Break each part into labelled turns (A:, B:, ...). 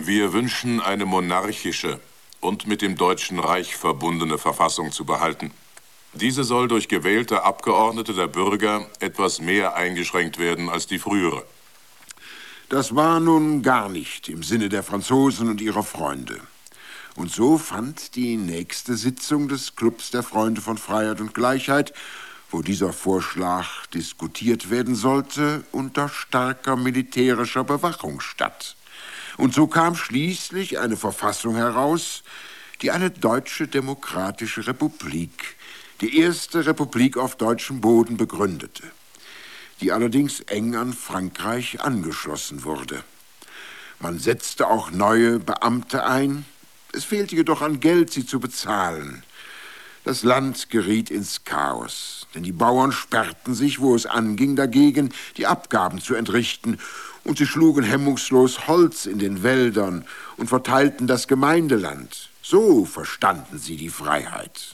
A: Wir wünschen eine monarchische und mit dem Deutschen Reich verbundene Verfassung zu behalten. Diese soll durch gewählte Abgeordnete der Bürger etwas mehr eingeschränkt werden als die frühere.
B: Das war nun gar nicht im Sinne der Franzosen und ihrer Freunde. Und so fand die nächste Sitzung des Clubs der Freunde von Freiheit und Gleichheit, wo dieser Vorschlag diskutiert werden sollte, unter starker militärischer Bewachung statt. Und so kam schließlich eine Verfassung heraus, die eine deutsche demokratische Republik, die erste Republik auf deutschem Boden, begründete, die allerdings eng an Frankreich angeschlossen wurde. Man setzte auch neue Beamte ein, es fehlte jedoch an Geld, sie zu bezahlen. Das Land geriet ins Chaos, denn die Bauern sperrten sich, wo es anging, dagegen, die Abgaben zu entrichten, und sie schlugen hemmungslos Holz in den Wäldern und verteilten das Gemeindeland. So verstanden sie die Freiheit.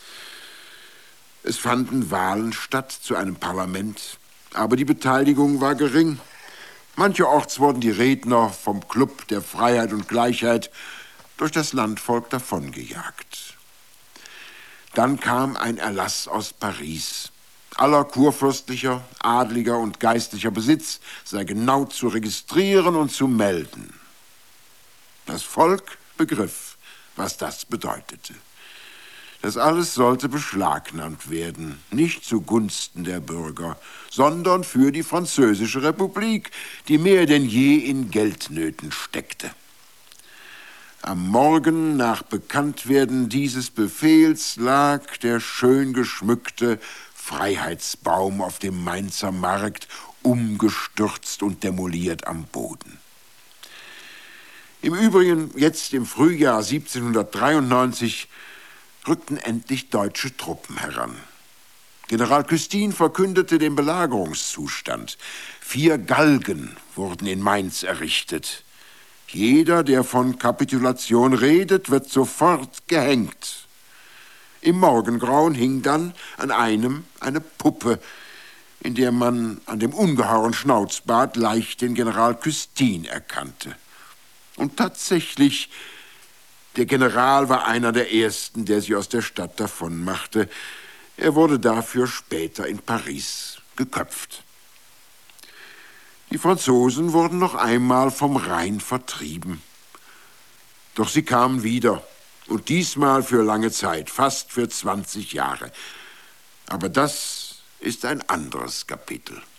B: Es fanden Wahlen statt zu einem Parlament, aber die Beteiligung war gering. Mancherorts wurden die Redner vom Club der Freiheit und Gleichheit durch das Landvolk davongejagt. Dann kam ein Erlass aus Paris. Aller kurfürstlicher, adliger und geistlicher Besitz sei genau zu registrieren und zu melden. Das Volk begriff, was das bedeutete. Das alles sollte beschlagnahmt werden, nicht zugunsten der Bürger, sondern für die Französische Republik, die mehr denn je in Geldnöten steckte. Am Morgen nach Bekanntwerden dieses Befehls lag der schön geschmückte Freiheitsbaum auf dem Mainzer Markt, umgestürzt und demoliert am Boden. Im Übrigen, jetzt im Frühjahr 1793, rückten endlich deutsche Truppen heran. General Custine verkündete den Belagerungszustand. 4 Galgen wurden in Mainz errichtet. Jeder, der von Kapitulation redet, wird sofort gehängt. Im Morgengrauen hing dann an einem eine Puppe, in der man an dem ungeheuren Schnauzbart leicht den General Custine erkannte. Und tatsächlich, der General war einer der ersten, der sich aus der Stadt davonmachte. Er wurde dafür später in Paris geköpft. Die Franzosen wurden noch einmal vom Rhein vertrieben. Doch sie kamen wieder, und diesmal für lange Zeit, fast für 20 Jahre. Aber das ist ein anderes Kapitel.